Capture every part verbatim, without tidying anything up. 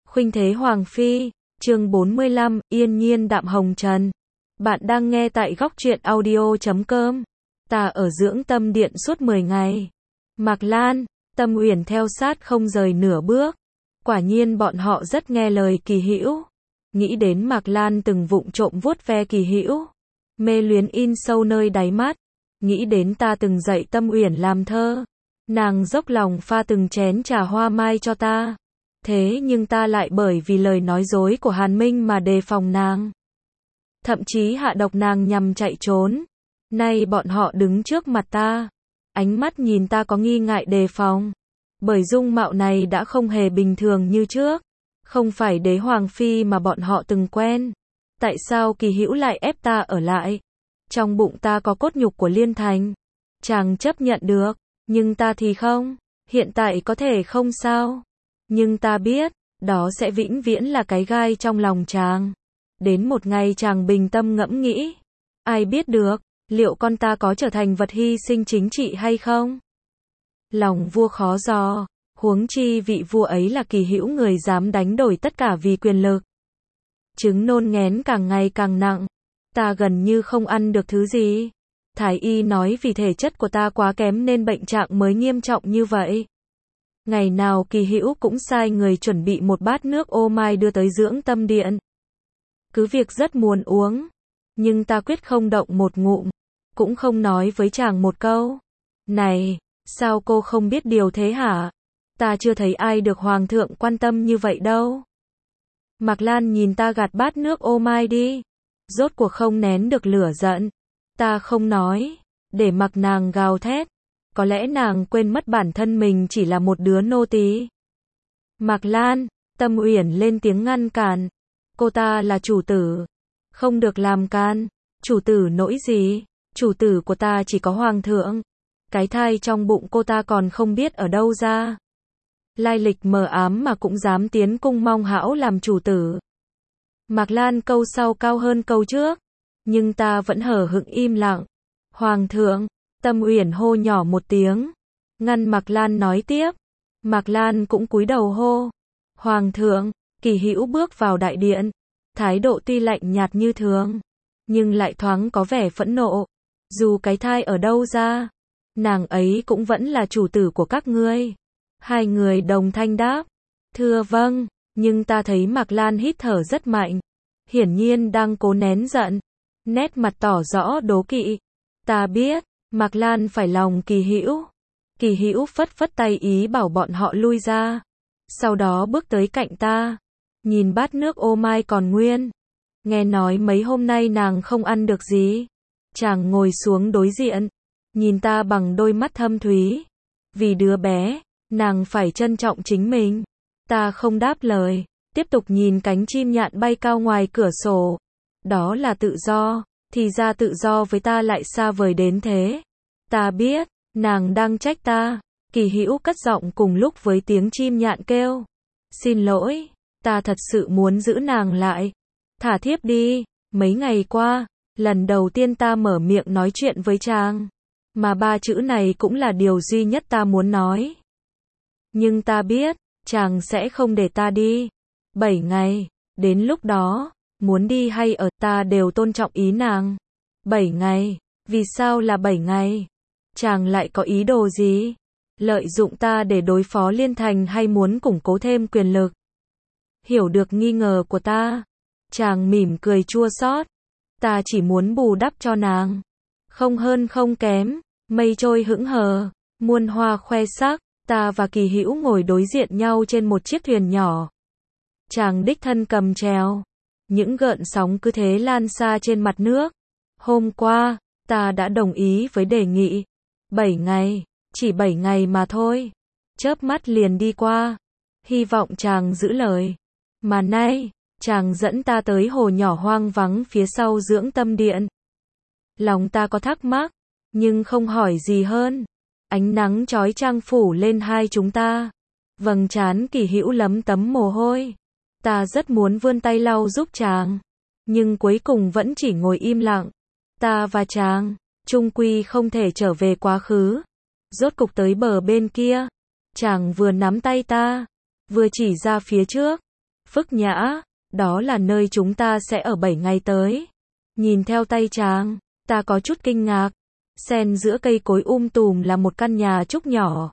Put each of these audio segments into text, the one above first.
Khuynh Thế Hoàng Phi, chương bốn mươi lăm, Yên Nhiên Đạm Hồng Trần. Bạn đang nghe tại góc truyện audio chấm com. Ta ở dưỡng tâm điện suốt mười ngày. Mạc Lan, Tâm Uyển theo sát không rời nửa bước. Quả nhiên bọn họ rất nghe lời Kỳ Hữu. Nghĩ đến Mạc Lan từng vụng trộm vuốt ve Kỳ Hữu, mê luyến in sâu nơi đáy mắt. Nghĩ đến ta từng dạy Tâm Uyển làm thơ, nàng dốc lòng pha từng chén trà hoa mai cho ta. Thế nhưng ta lại bởi vì lời nói dối của Hàn Minh mà đề phòng nàng. Thậm chí hạ độc nàng nhằm chạy trốn. Nay bọn họ đứng trước mặt ta, ánh mắt nhìn ta có nghi ngại đề phòng. Bởi dung mạo này đã không hề bình thường như trước. Không phải đế hoàng phi mà bọn họ từng quen. Tại sao Kỳ Hữu lại ép ta ở lại? Trong bụng ta có cốt nhục của Liên Thành. Chàng chấp nhận được, nhưng ta thì không. Hiện tại có thể không sao. Nhưng ta biết, đó sẽ vĩnh viễn là cái gai trong lòng chàng. Đến một ngày chàng bình tâm ngẫm nghĩ. Ai biết được, liệu con ta có trở thành vật hy sinh chính trị hay không? Lòng vua khó dò, huống chi vị vua ấy là Kỳ Hữu, người dám đánh đổi tất cả vì quyền lực. Chứng nôn nghén càng ngày càng nặng. Ta gần như không ăn được thứ gì. Thái y nói vì thể chất của ta quá kém nên bệnh trạng mới nghiêm trọng như vậy. Ngày nào Kỳ Hữu cũng sai người chuẩn bị một bát nước ô mai đưa tới dưỡng tâm điện. Cứ việc rất muốn uống, nhưng ta quyết không động một ngụm, cũng không nói với chàng một câu. Này, sao cô không biết điều thế hả? Ta chưa thấy ai được hoàng thượng quan tâm như vậy đâu. Mạc Lan nhìn ta gạt bát nước ô mai đi. Rốt cuộc không nén được lửa giận. Ta không nói, để mặc nàng gào thét. Có lẽ nàng quên mất bản thân mình chỉ là một đứa nô tỳ. Mạc Lan, Tâm Uyển lên tiếng ngăn cản. Cô ta là chủ tử, không được làm can. Chủ tử nỗi gì? Chủ tử của ta chỉ có hoàng thượng. Cái thai trong bụng cô ta còn không biết ở đâu ra. Lai lịch mờ ám mà cũng dám tiến cung mong hão làm chủ tử. Mạc Lan câu sau cao hơn câu trước, nhưng ta vẫn hờ hững im lặng. Hoàng thượng, Tâm Uyển hô nhỏ một tiếng, ngăn Mạc Lan nói tiếp. Mạc Lan cũng cúi đầu hô. Hoàng thượng. Kỳ Hữu bước vào đại điện, thái độ tuy lạnh nhạt như thường, nhưng lại thoáng có vẻ phẫn nộ. Dù cái thai ở đâu ra, nàng ấy cũng vẫn là chủ tử của các ngươi. Hai người đồng thanh đáp. Thưa vâng, nhưng ta thấy Mạc Lan hít thở rất mạnh, hiển nhiên đang cố nén giận, nét mặt tỏ rõ đố kỵ. Ta biết, Mạc Lan phải lòng Kỳ Hữu. Kỳ Hữu phất phất tay ý bảo bọn họ lui ra, sau đó bước tới cạnh ta, nhìn bát nước ô mai còn nguyên. Nghe nói mấy hôm nay nàng không ăn được gì. Chàng ngồi xuống đối diện, nhìn ta bằng đôi mắt thâm thúy. Vì đứa bé, nàng phải trân trọng chính mình. Ta không đáp lời, tiếp tục nhìn cánh chim nhạn bay cao ngoài cửa sổ. Đó là tự do, thì ra tự do với ta lại xa vời đến thế. Ta biết, nàng đang trách ta. Kỳ Hữu cất giọng cùng lúc với tiếng chim nhạn kêu. Xin lỗi, ta thật sự muốn giữ nàng lại. Thả thiếp đi. Mấy ngày qua, lần đầu tiên ta mở miệng nói chuyện với chàng, mà ba chữ này cũng là điều duy nhất ta muốn nói. Nhưng ta biết, chàng sẽ không để ta đi. Bảy ngày, đến lúc đó, muốn đi hay ở, ta đều tôn trọng ý nàng. Bảy ngày, vì sao là bảy ngày? Chàng lại có ý đồ gì? Lợi dụng ta để đối phó Liên Thành hay muốn củng cố thêm quyền lực? Hiểu được nghi ngờ của ta, chàng mỉm cười chua xót. Ta chỉ muốn bù đắp cho nàng, không hơn không kém. Mây trôi hững hờ, muôn hoa khoe sắc. Ta và Kỳ Hữu ngồi đối diện nhau trên một chiếc thuyền nhỏ. Chàng đích thân cầm chèo, những gợn sóng cứ thế lan xa trên mặt nước. Hôm qua, ta đã đồng ý với đề nghị. Bảy ngày, chỉ bảy ngày mà thôi. Chớp mắt liền đi qua. Hy vọng chàng giữ lời. Mà nay, chàng dẫn ta tới hồ nhỏ hoang vắng phía sau dưỡng tâm điện. Lòng ta có thắc mắc, nhưng không hỏi gì hơn. Ánh nắng chói chang phủ lên hai chúng ta. Vầng trán Kỳ Hữu lấm tấm mồ hôi. Ta rất muốn vươn tay lau giúp chàng, nhưng cuối cùng vẫn chỉ ngồi im lặng. Ta và chàng, chung quy không thể trở về quá khứ. Rốt cục tới bờ bên kia, chàng vừa nắm tay ta, vừa chỉ ra phía trước. Phức Nhã, đó là nơi chúng ta sẽ ở bảy ngày tới. Nhìn theo tay chàng, ta có chút kinh ngạc. Xen giữa cây cối um tùm là một căn nhà trúc nhỏ.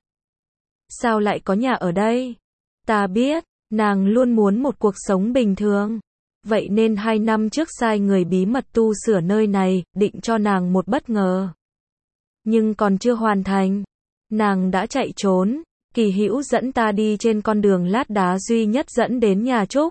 Sao lại có nhà ở đây? Ta biết, nàng luôn muốn một cuộc sống bình thường. Vậy nên hai năm trước sai người bí mật tu sửa nơi này, định cho nàng một bất ngờ. Nhưng còn chưa hoàn thành, nàng đã chạy trốn. Kỳ Hữu dẫn ta đi trên con đường lát đá duy nhất dẫn đến nhà trúc.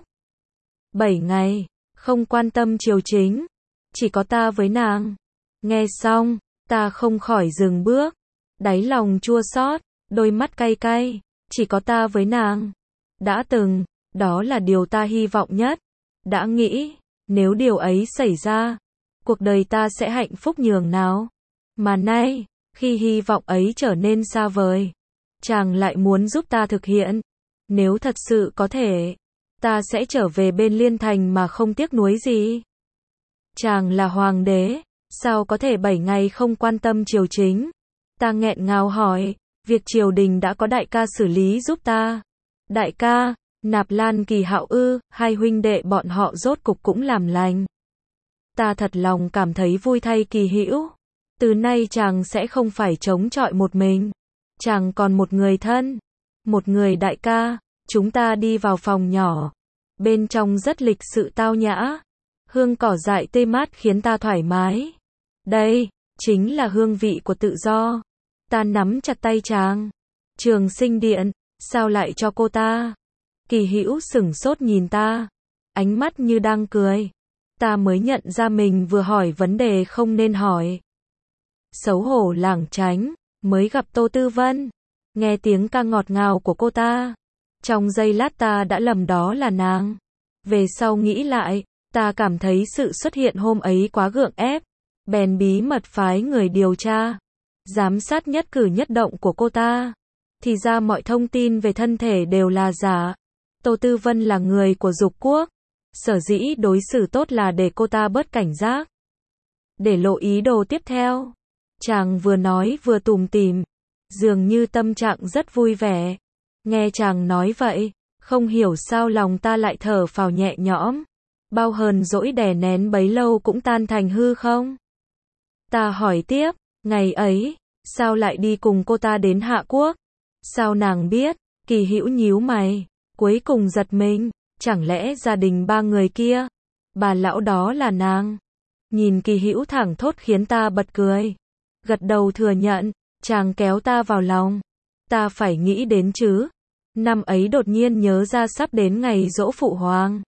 Bảy ngày, không quan tâm triều chính, chỉ có ta với nàng. Nghe xong, ta không khỏi dừng bước, đáy lòng chua xót, đôi mắt cay cay, chỉ có ta với nàng. Đã từng, đó là điều ta hy vọng nhất. Đã nghĩ, nếu điều ấy xảy ra, cuộc đời ta sẽ hạnh phúc nhường nào. Mà nay, khi hy vọng ấy trở nên xa vời, chàng lại muốn giúp ta thực hiện. Nếu thật sự có thể, ta sẽ trở về bên Liên Thành mà không tiếc nuối gì. Chàng là hoàng đế, sao có thể bảy ngày không quan tâm triều chính? Ta nghẹn ngào hỏi, việc triều đình đã có đại ca xử lý giúp ta. Đại ca, Nạp Lan Kỳ Hạo ư? Hai huynh đệ bọn họ rốt cục cũng làm lành. Ta thật lòng cảm thấy vui thay Kỳ Hữu. Từ nay chàng sẽ không phải chống chọi một mình. Chàng còn một người thân, một người đại ca. Chúng ta đi vào phòng nhỏ. Bên trong rất lịch sự tao nhã. Hương cỏ dại tươi mát khiến ta thoải mái. Đây, chính là hương vị của tự do. Ta nắm chặt tay chàng. Trường Sinh Điện, sao lại cho cô ta? Kỳ Hữu sửng sốt nhìn ta, ánh mắt như đang cười. Ta mới nhận ra mình vừa hỏi vấn đề không nên hỏi. Xấu hổ lảng tránh, mới gặp Tô Tư Vân, nghe tiếng ca ngọt ngào của cô ta. Trong giây lát ta đã lầm đó là nàng. Về sau nghĩ lại, ta cảm thấy sự xuất hiện hôm ấy quá gượng ép, bèn bí mật phái người điều tra, giám sát nhất cử nhất động của cô ta. Thì ra mọi thông tin về thân thể đều là giả. Tô Tư Vân là người của Dục Quốc, sở dĩ đối xử tốt là để cô ta bớt cảnh giác, để lộ ý đồ tiếp theo. Chàng vừa nói vừa tủm tỉm, dường như tâm trạng rất vui vẻ. Nghe chàng nói vậy, không hiểu sao lòng ta lại thở phào nhẹ nhõm. Bao hờn dỗi đè nén bấy lâu cũng tan thành hư không? Ta hỏi tiếp, ngày ấy, sao lại đi cùng cô ta đến Hạ Quốc? Sao nàng biết? Kỳ Hữu nhíu mày, cuối cùng giật mình, chẳng lẽ gia đình ba người kia, bà lão đó là nàng? Nhìn Kỳ Hữu thẳng thốt khiến ta bật cười. Gật đầu thừa nhận, chàng kéo ta vào lòng. Ta phải nghĩ đến chứ. Năm ấy đột nhiên nhớ ra sắp đến ngày giỗ phụ hoàng.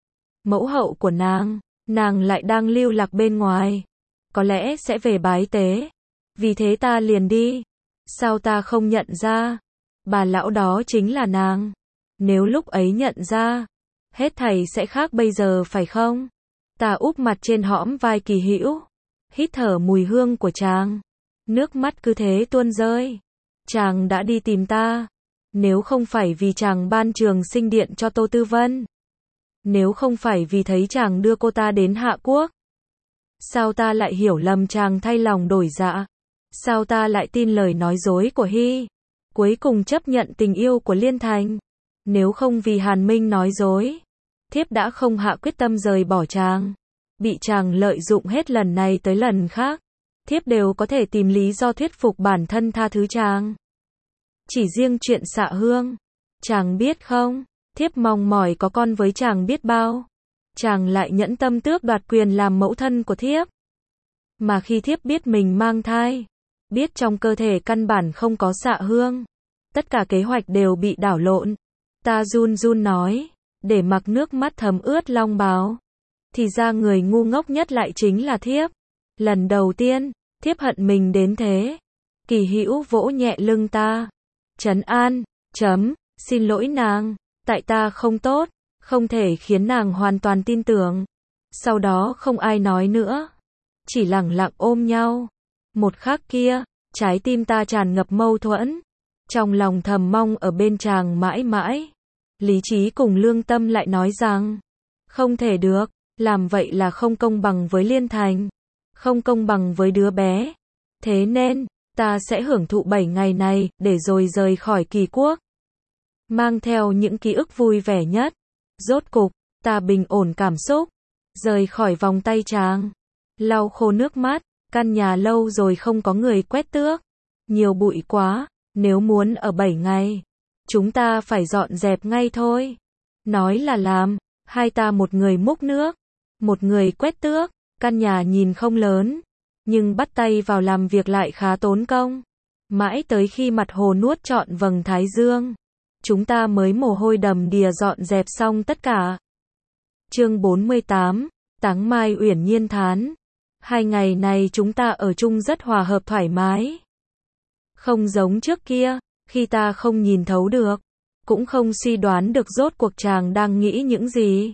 Mẫu hậu của nàng, nàng lại đang lưu lạc bên ngoài. Có lẽ sẽ về bái tế. Vì thế ta liền đi. Sao ta không nhận ra? Bà lão đó chính là nàng. Nếu lúc ấy nhận ra, hết thảy sẽ khác bây giờ phải không? Ta úp mặt trên hõm vai Kỳ Hữu, hít thở mùi hương của chàng. Nước mắt cứ thế tuôn rơi. Chàng đã đi tìm ta. Nếu không phải vì chàng ban Trường Sinh Điện cho Tô Tư Vân, nếu không phải vì thấy chàng đưa cô ta đến Hạ Quốc, sao ta lại hiểu lầm chàng thay lòng đổi dạ? Sao ta lại tin lời nói dối của Hy, cuối cùng chấp nhận tình yêu của Liên Thành? Nếu không vì Hàn Minh nói dối, thiếp đã không hạ quyết tâm rời bỏ chàng. Bị chàng lợi dụng hết lần này tới lần khác, thiếp đều có thể tìm lý do thuyết phục bản thân tha thứ chàng. Chỉ riêng chuyện Xạ Hương, chàng biết không, thiếp mong mỏi có con với chàng biết bao. Chàng lại nhẫn tâm tước đoạt quyền làm mẫu thân của thiếp. Mà khi thiếp biết mình mang thai, biết trong cơ thể căn bản không có Xạ Hương, tất cả kế hoạch đều bị đảo lộn. Ta run run nói, để mặc nước mắt thấm ướt long bào. Thì ra người ngu ngốc nhất lại chính là thiếp. Lần đầu tiên, thiếp hận mình đến thế. Kỳ Hữu vỗ nhẹ lưng ta. Trấn an, chấm, xin lỗi nàng, tại ta không tốt, không thể khiến nàng hoàn toàn tin tưởng. Sau đó không ai nói nữa, chỉ lặng lặng ôm nhau. Một khắc kia, trái tim ta tràn ngập mâu thuẫn, trong lòng thầm mong ở bên chàng mãi mãi. Lý trí cùng lương tâm lại nói rằng, không thể được, làm vậy là không công bằng với Liên Thành, không công bằng với đứa bé. Thế nên, ta sẽ hưởng thụ bảy ngày này, để rồi rời khỏi Kỳ Quốc. Mang theo những ký ức vui vẻ nhất, Rốt cục, ta bình ổn cảm xúc, rời khỏi vòng tay chàng, lau khô nước mắt, căn nhà lâu rồi không có người quét tước, nhiều bụi quá, nếu muốn ở bảy ngày, chúng ta phải dọn dẹp ngay thôi. Nói là làm, hai ta một người múc nước, một người quét tước, căn nhà nhìn không lớn, nhưng bắt tay vào làm việc lại khá tốn công. Mãi tới khi mặt hồ nuốt trọn vầng thái dương, chúng ta mới mồ hôi đầm đìa dọn dẹp xong tất cả. Chương bốn mươi tám, Táng Mai uyển nhiên thán. Hai ngày này chúng ta ở chung rất hòa hợp thoải mái. Không giống trước kia, khi ta không nhìn thấu được, cũng không suy đoán được rốt cuộc chàng đang nghĩ những gì.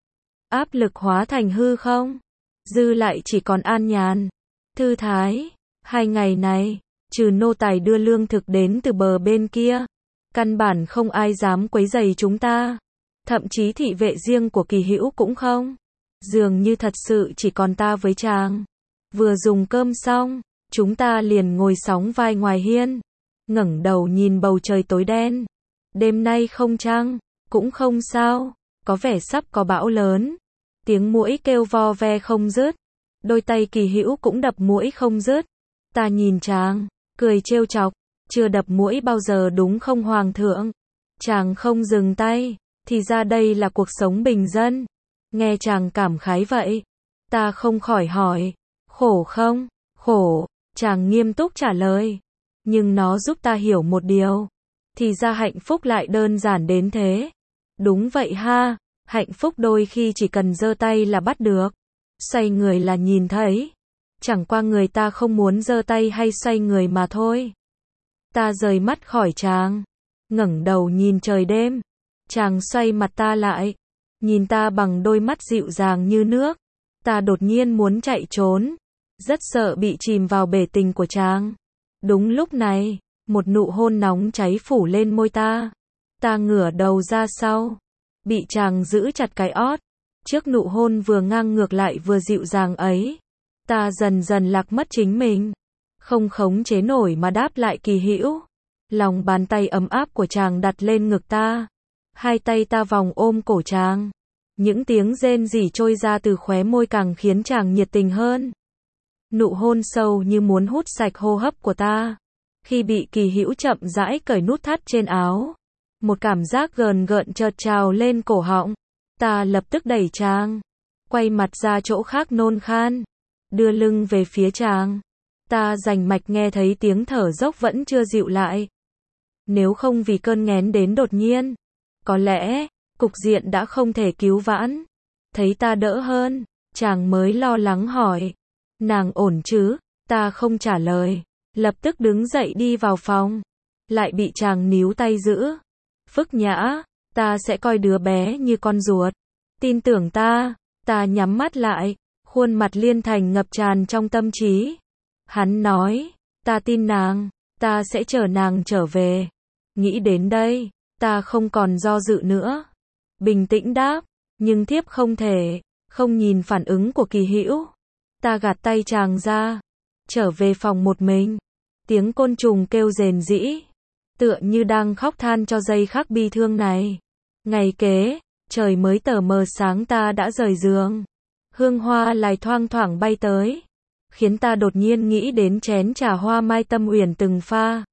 Áp lực hóa thành hư không? Dư lại chỉ còn an nhàn, thư thái. Hai ngày này, trừ nô tài đưa lương thực đến từ bờ bên kia, căn bản không ai dám quấy rầy chúng ta. Thậm chí thị vệ riêng của Kỳ Hữu cũng không. Dường như thật sự chỉ còn ta với chàng. Vừa dùng cơm xong, chúng ta liền ngồi sóng vai ngoài hiên, ngẩng đầu nhìn bầu trời tối đen. Đêm nay không trăng, cũng không sao, có vẻ sắp có bão lớn. Tiếng muỗi kêu vo ve không dứt, đôi tay Kỳ Hữu cũng đập muỗi không dứt. Ta nhìn chàng, cười trêu chọc, chưa đập muỗi bao giờ đúng không hoàng thượng? Chàng không dừng tay, thì ra đây là cuộc sống bình dân. Nghe chàng cảm khái vậy, ta không khỏi hỏi, khổ không? Khổ, chàng nghiêm túc trả lời. Nhưng nó giúp ta hiểu một điều, thì ra hạnh phúc lại đơn giản đến thế. Đúng vậy ha, hạnh phúc đôi khi chỉ cần giơ tay là bắt được, xoay người là nhìn thấy. Chẳng qua người ta không muốn giơ tay hay xoay người mà thôi. Ta rời mắt khỏi chàng, ngẩng đầu nhìn trời đêm. Chàng xoay mặt ta lại, nhìn ta bằng đôi mắt dịu dàng như nước. Ta đột nhiên muốn chạy trốn, rất sợ bị chìm vào bể tình của chàng. Đúng lúc này, một nụ hôn nóng cháy phủ lên môi ta. Ta ngửa đầu ra sau, bị chàng giữ chặt cái ót. Trước nụ hôn vừa ngang ngược lại vừa dịu dàng ấy, ta dần dần lạc mất chính mình, không khống chế nổi mà đáp lại Kỳ Hữu. Lòng bàn tay ấm áp của chàng đặt lên ngực ta, hai tay ta vòng ôm cổ chàng. Những tiếng rên rỉ trôi ra từ khóe môi càng khiến chàng nhiệt tình hơn. Nụ hôn sâu như muốn hút sạch hô hấp của ta. Khi bị Kỳ Hữu chậm rãi cởi nút thắt trên áo, một cảm giác gờn gợn chợt trào lên cổ họng. Ta lập tức đẩy chàng, quay mặt ra chỗ khác nôn khan, đưa lưng về phía chàng. Ta rành mạch nghe thấy tiếng thở dốc vẫn chưa dịu lại. Nếu không vì cơn nghén đến đột nhiên, có lẽ cục diện đã không thể cứu vãn. Thấy ta đỡ hơn, chàng mới lo lắng hỏi, nàng ổn chứ? Ta không trả lời, lập tức đứng dậy đi vào phòng, lại bị chàng níu tay giữ. Phức Nhã, ta sẽ coi đứa bé như con ruột, tin tưởng ta. Ta nhắm mắt lại, khuôn mặt Liên Thành ngập tràn trong tâm trí. Hắn nói, ta tin nàng, ta sẽ chờ nàng trở về. Nghĩ đến đây, ta không còn do dự nữa, bình tĩnh đáp, nhưng thiếp không thể. Không nhìn phản ứng của Kỳ Hữu, ta gạt tay chàng ra, trở về phòng một mình. Tiếng côn trùng kêu rền rĩ, tựa như đang khóc than cho giây khắc bi thương này. Ngày kế, trời mới tờ mờ sáng ta đã rời giường. Hương hoa lại thoang thoảng bay tới, khiến ta đột nhiên nghĩ đến chén trà hoa mai Tâm Uyển từng pha.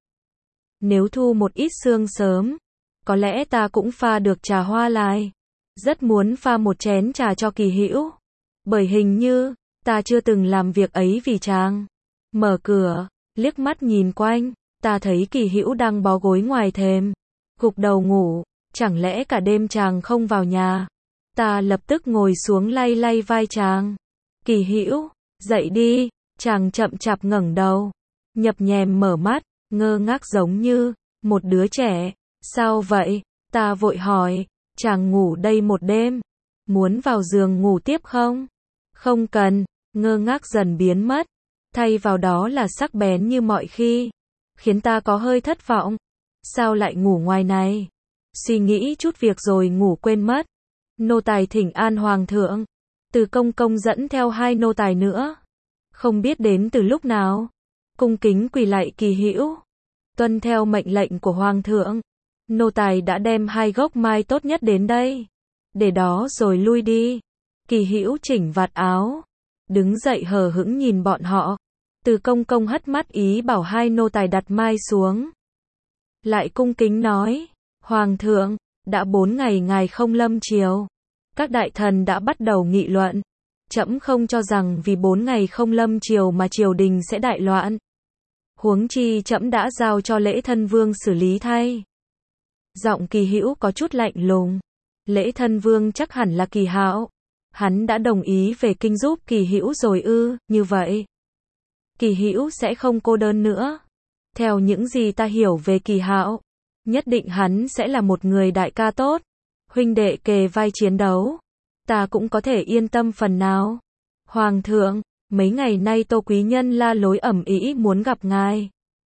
Nếu thu một ít sương sớm, có lẽ ta cũng pha được trà hoa lai. Rất muốn pha một chén trà cho Kỳ Hữu, bởi hình như ta chưa từng làm việc ấy vì chàng. Mở cửa, liếc mắt nhìn quanh, ta thấy Kỳ Hữu đang bó gối ngoài thềm, gục đầu ngủ. Chẳng lẽ cả đêm chàng không vào nhà? Ta lập tức ngồi xuống lay lay vai chàng. Kỳ Hữu, dậy đi. Chàng chậm chạp ngẩng đầu, nhập nhèm mở mắt, ngơ ngác giống như một đứa trẻ. Sao vậy? Ta vội hỏi. Chàng ngủ đây một đêm, muốn vào giường ngủ tiếp không? Không cần. Ngơ ngác dần biến mất, thay vào đó là sắc bén như mọi khi, khiến ta có hơi thất vọng. Sao lại ngủ ngoài này? Suy nghĩ chút việc rồi ngủ quên mất. Nô tài thỉnh an hoàng thượng. Từ công công dẫn theo hai nô tài nữa, không biết đến từ lúc nào, cung kính quỳ lạy Kỳ Hữu. Tuân theo mệnh lệnh của hoàng thượng, nô tài đã đem hai gốc mai tốt nhất đến đây. để đó rồi lui đi. Kỳ Hữu chỉnh vạt áo, đứng dậy hờ hững nhìn bọn họ. Từ Công Công hất mắt ý bảo hai nô tài đặt mai xuống. Lại cung kính nói, Hoàng thượng, đã bốn ngày ngài không lâm triều. Các đại thần đã bắt đầu nghị luận. Trẫm không cho rằng vì bốn ngày không lâm triều mà triều đình sẽ đại loạn. Huống chi trẫm đã giao cho Lễ Thân Vương xử lý thay. Giọng Kỳ Hữu có chút lạnh lùng. Lễ Thân Vương chắc hẳn là Kỳ Hạo. Hắn đã đồng ý về kinh giúp Kỳ Hữu rồi ư? Như vậy, Kỳ Hữu sẽ không cô đơn nữa. Theo những gì ta hiểu về Kỳ Hạo, nhất định hắn sẽ là một người đại ca tốt. Huynh đệ kề vai chiến đấu, ta cũng có thể yên tâm phần nào. Hoàng thượng, mấy ngày nay Tô quý nhân la lối ầm ĩ muốn gặp ngài.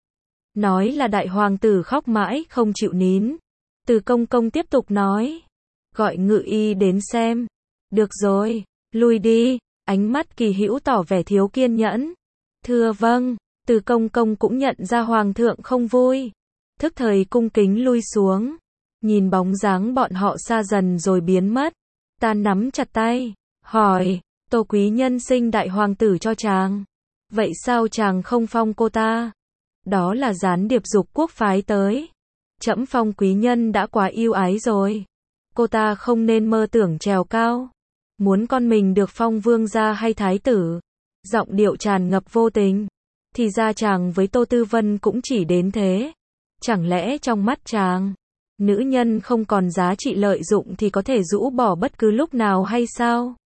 Nói là đại hoàng tử khóc mãi không chịu nín. Từ Công Công tiếp tục nói, gọi ngự y đến xem. Được rồi, lui đi. Ánh mắt Kỳ Hữu tỏ vẻ thiếu kiên nhẫn. Thưa vâng. Từ Công Công cũng nhận ra hoàng thượng không vui. Thức thời cung kính lui xuống. Nhìn bóng dáng bọn họ xa dần rồi biến mất. Ta nắm chặt tay, hỏi, Tô quý nhân sinh đại hoàng tử cho chàng. Vậy sao chàng không phong cô ta? Đó là gián điệp Dục Quốc phái tới. Trẫm phong quý nhân đã quá yêu ái rồi. Cô ta không nên mơ tưởng trèo cao. Muốn con mình được phong vương gia hay thái tử. Giọng điệu tràn ngập vô tình. Thì ra chàng với Tô Tư Vân cũng chỉ đến thế. Chẳng lẽ trong mắt chàng, nữ nhân không còn giá trị lợi dụng thì có thể rũ bỏ bất cứ lúc nào hay sao?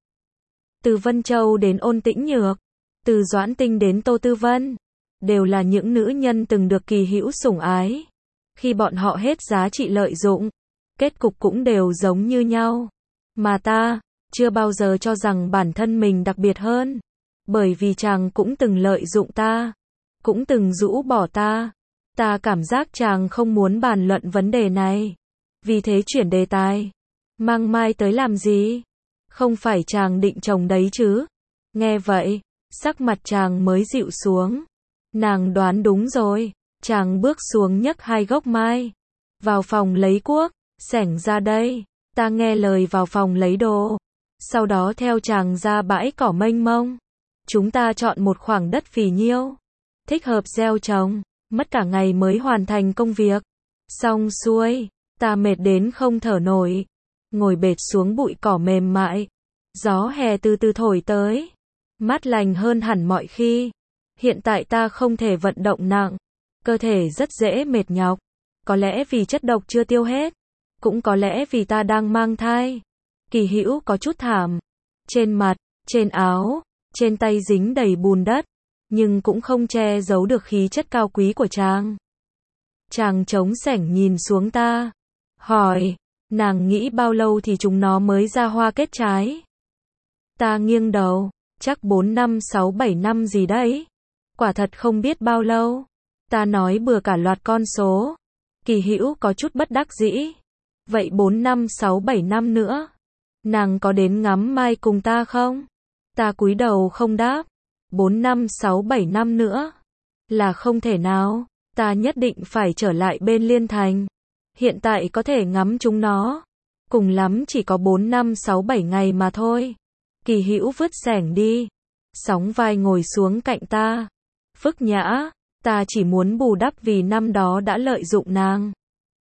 Từ Vân Châu đến Ôn Tĩnh Nhược, từ Doãn Tinh đến Tô Tư Vân, đều là những nữ nhân từng được Kỳ Hữu sủng ái. Khi bọn họ hết giá trị lợi dụng, kết cục cũng đều giống như nhau. Mà ta, chưa bao giờ cho rằng bản thân mình đặc biệt hơn. Bởi vì chàng cũng từng lợi dụng ta, cũng từng rũ bỏ ta. Ta cảm giác chàng không muốn bàn luận vấn đề này. Vì thế chuyển đề tài. Mang mai tới làm gì? Không phải chàng định trồng đấy chứ? Nghe vậy, sắc mặt chàng mới dịu xuống. Nàng đoán đúng rồi. Chàng bước xuống nhấc hai gốc mai. Vào phòng lấy cuốc, xẻng ra đây. Ta nghe lời vào phòng lấy đồ. Sau đó theo chàng ra bãi cỏ mênh mông. Chúng ta chọn một khoảng đất phì nhiêu, thích hợp gieo trồng. Mất cả ngày mới hoàn thành công việc. Xong xuôi, ta mệt đến không thở nổi. Ngồi bệt xuống bụi cỏ mềm mại. Gió hè từ từ thổi tới. Mát lành hơn hẳn mọi khi. Hiện tại ta không thể vận động nặng. Cơ thể rất dễ mệt nhọc. Có lẽ vì chất độc chưa tiêu hết. Cũng có lẽ vì ta đang mang thai. Kỳ Hữu có chút thảm. Trên mặt, trên áo, trên tay dính đầy bùn đất. Nhưng cũng không che giấu được khí chất cao quý của chàng. Chàng trống sẻng nhìn xuống ta. Hỏi, nàng nghĩ bao lâu thì chúng nó mới ra hoa kết trái? Ta nghiêng đầu, chắc bốn năm sáu bảy năm gì đấy. Quả thật không biết bao lâu. Ta nói bừa cả loạt con số. Kỳ Hữu có chút bất đắc dĩ. Vậy bốn năm sáu bảy năm nữa, nàng có đến ngắm mai cùng ta không? Ta cúi đầu không đáp. Bốn năm sáu bảy năm nữa là không thể nào. Ta nhất định phải trở lại bên Liên Thành. Hiện tại có thể ngắm chúng nó, cùng lắm chỉ có bốn năm sáu bảy ngày mà thôi. Kỳ Hữu vứt xẻng đi, sóng vai ngồi xuống cạnh ta. Phức Nhã, ta chỉ muốn bù đắp vì năm đó đã lợi dụng nàng.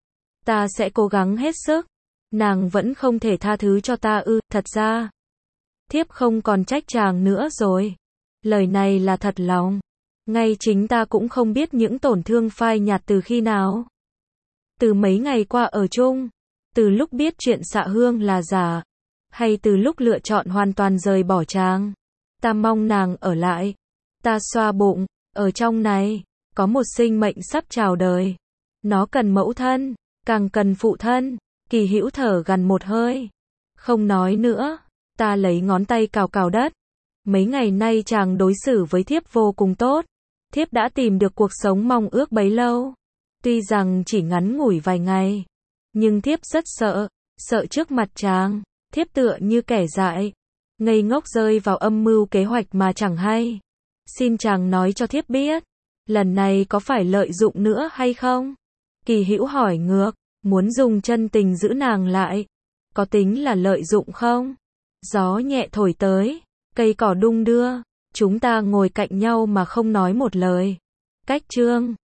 Ta sẽ cố gắng hết sức. Nàng vẫn không thể tha thứ cho ta ư? Thật ra, thiếp không còn trách chàng nữa rồi. Lời này là thật lòng. Ngay chính ta cũng không biết những tổn thương phai nhạt từ khi nào. Từ mấy ngày qua ở chung, từ lúc biết chuyện Xạ Hương là giả, hay từ lúc lựa chọn hoàn toàn rời bỏ chàng. Ta mong nàng ở lại. Ta xoa bụng, ở trong này, có một sinh mệnh sắp chào đời. Nó cần mẫu thân, càng cần phụ thân. Kỳ Hữu thở gằn một hơi. Không nói nữa. Ta lấy ngón tay cào cào đất. Mấy ngày nay chàng đối xử với thiếp vô cùng tốt. Thiếp đã tìm được cuộc sống mong ước bấy lâu. Tuy rằng chỉ ngắn ngủi vài ngày, nhưng thiếp rất sợ. Sợ trước mặt chàng, thiếp tựa như kẻ dại, ngây ngốc rơi vào âm mưu kế hoạch mà chẳng hay. Xin chàng nói cho thiếp biết, lần này có phải lợi dụng nữa hay không? Kỳ Hữu hỏi ngược, muốn dùng chân tình giữ nàng lại. có tính là lợi dụng không? Gió nhẹ thổi tới, cây cỏ đung đưa, chúng ta ngồi cạnh nhau mà không nói một lời. Cách chương